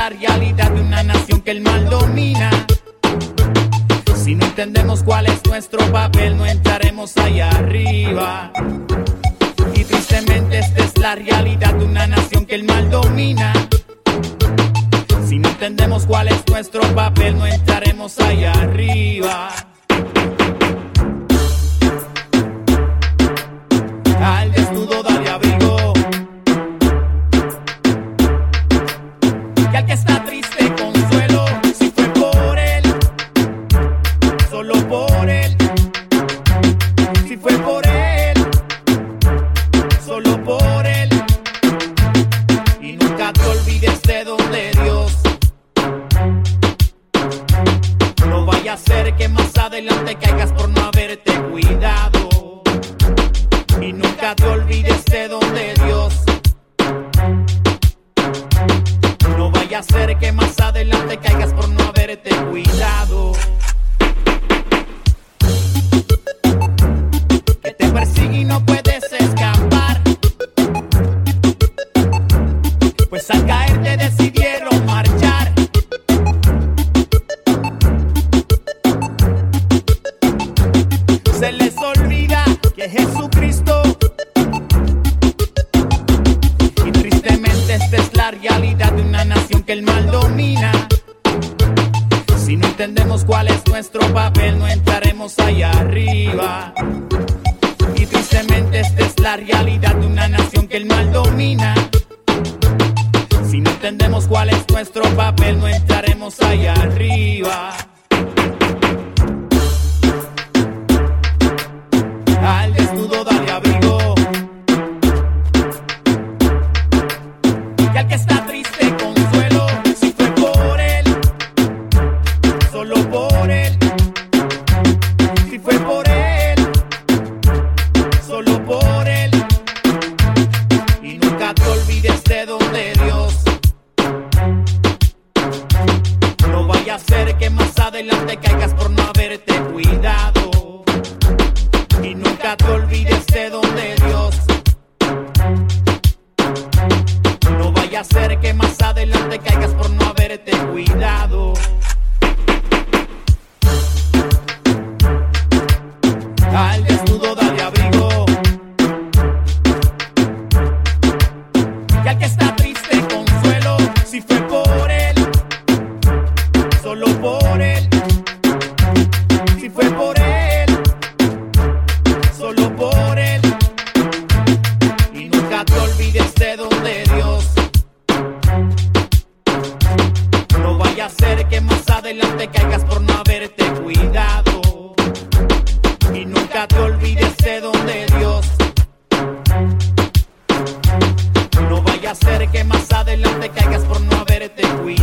la realidad de una nación que el mal domina. Si no entendemos cuál es nuestro papel, no entraremos allá arriba. Y tristemente esta es la realidad de una nación que el mal domina. Si no entendemos cuál es nuestro papel, no entraremos allá arriba. Al desnudo dale abrigo, que al que está triste consuelo. Si fue por él, solo por él. Si fue por él, solo por él. Y nunca te olvides de donde Dios. No vaya a ser que más adelante caigas por no haberte cuidado. Y nunca te olvides de donde Dios. No vaya a ser que más adelante caigas por no haberte cuidado. Que te persigue y no puedes escapar, pues al caer te decidieron marchar. Se les olvida que Jesucristo. Y tristemente esta es la realidad de una nación que el mal domina. Si no entendemos cuál es nuestro papel, no entraremos allá arriba. Y tristemente esta es la realidad de una nación que el mal domina. Si no entendemos cuál es nuestro papel, no entraremos allá arriba. Al desnudo dale abrigo, que al que está triste consuelo. Si fue por él, solo por él. Si fue por él, solo por él. Y nunca te olvides de donde Dios. No vaya a ser que más adelante caigas por no haberte cuidado. Y nunca te olvides de donde Dios. No vaya a ser que más adelante caigas por no haberte cuidado. Al desnudo dale abrigo, que al que está triste consuelo. Si fue por él, solo por él. Si fue por él, solo por él. Y nunca te olvides de donde Dios. No vaya a ser que más adelante caigas por no haberte cuidado. Y nunca te olvides de donde Dios. No vaya a ser que más adelante caigas por no haberte cuidado.